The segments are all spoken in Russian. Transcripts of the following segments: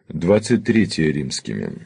23 римскими.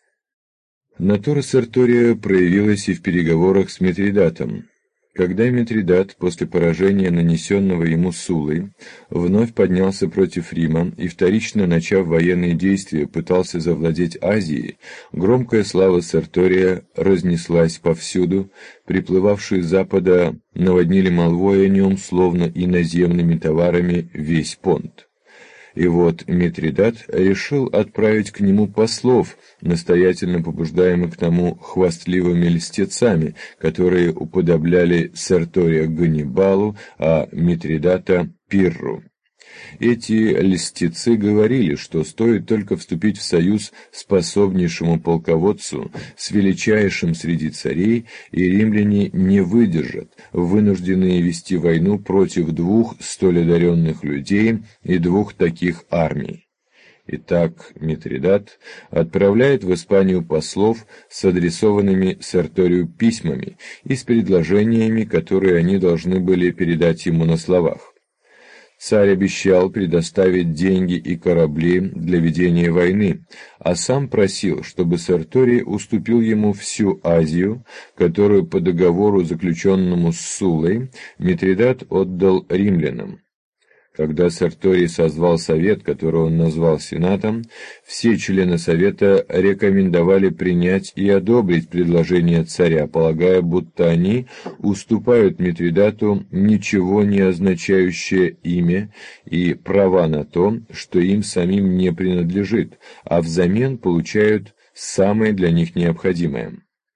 Натура Сертория проявилась и в переговорах с Митридатом. Когда Митридат, после поражения, нанесенного ему Суллой, вновь поднялся против Рима и, вторично начав военные действия, пытался завладеть Азией, громкая слава Сертория разнеслась повсюду, приплывавшие с запада наводнили молвой о нем, словно иноземными товарами, весь Понт. И вот Митридат решил отправить к нему послов, настоятельно побуждаемых к тому хвастливыми льстецами, которые уподобляли Сертория Ганнибалу, а Митридата Пирру. Эти льстецы говорили, что стоит только вступить в союз способнейшему полководцу с величайшим среди царей, и римляне не выдержат, вынужденные вести войну против двух столь одаренных людей и двух таких армий. Итак, Митридат отправляет в Испанию послов с адресованными Серторию письмами и с предложениями, которые они должны были передать ему на словах. Царь обещал предоставить деньги и корабли для ведения войны, а сам просил, чтобы Серторий уступил ему всю Азию, которую по договору, заключенному с Суллой, Митридат отдал римлянам. Когда Серторий созвал совет, который он назвал Сенатом, все члены совета рекомендовали принять и одобрить предложение царя, полагая, будто они уступают Митридату ничего не означающее имя и права на то, что им самим не принадлежит, а взамен получают самое для них необходимое.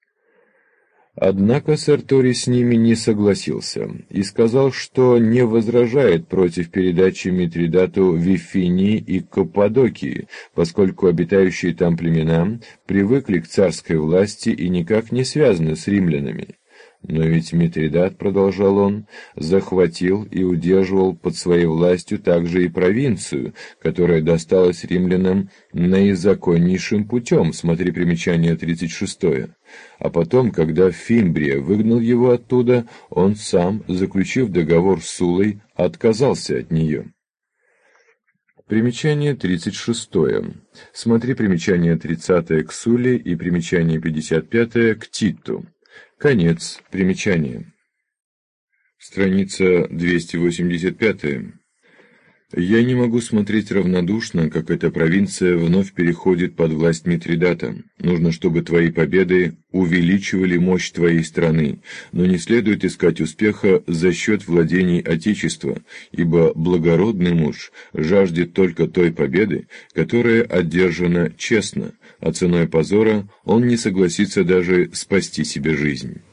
Однако Серторий с ними не согласился и сказал, что не возражает против передачи Митридату Вифинии и Каппадокии, поскольку обитающие там племена привыкли к царской власти и никак не связаны с римлянами. Но ведь Митридат, продолжал он, захватил и удерживал под своей властью также и провинцию, которая досталась римлянам наизаконнейшим путем, смотри примечание 36. А потом, когда Фимбрия выгнал его оттуда, он сам, заключив договор с Суллой, отказался от нее. Примечание 36. Смотри примечание 30 к Сулле и примечание 55 к Титу. Конец примечания. Страница 285. Я не могу смотреть равнодушно, как эта провинция вновь переходит под власть Митридата. Нужно, чтобы твои победы увеличивали мощь твоей страны, но не следует искать успеха за счет владений Отечества, ибо благородный муж жаждет только той победы, которая одержана честно, а ценой позора он не согласится даже спасти себе жизнь.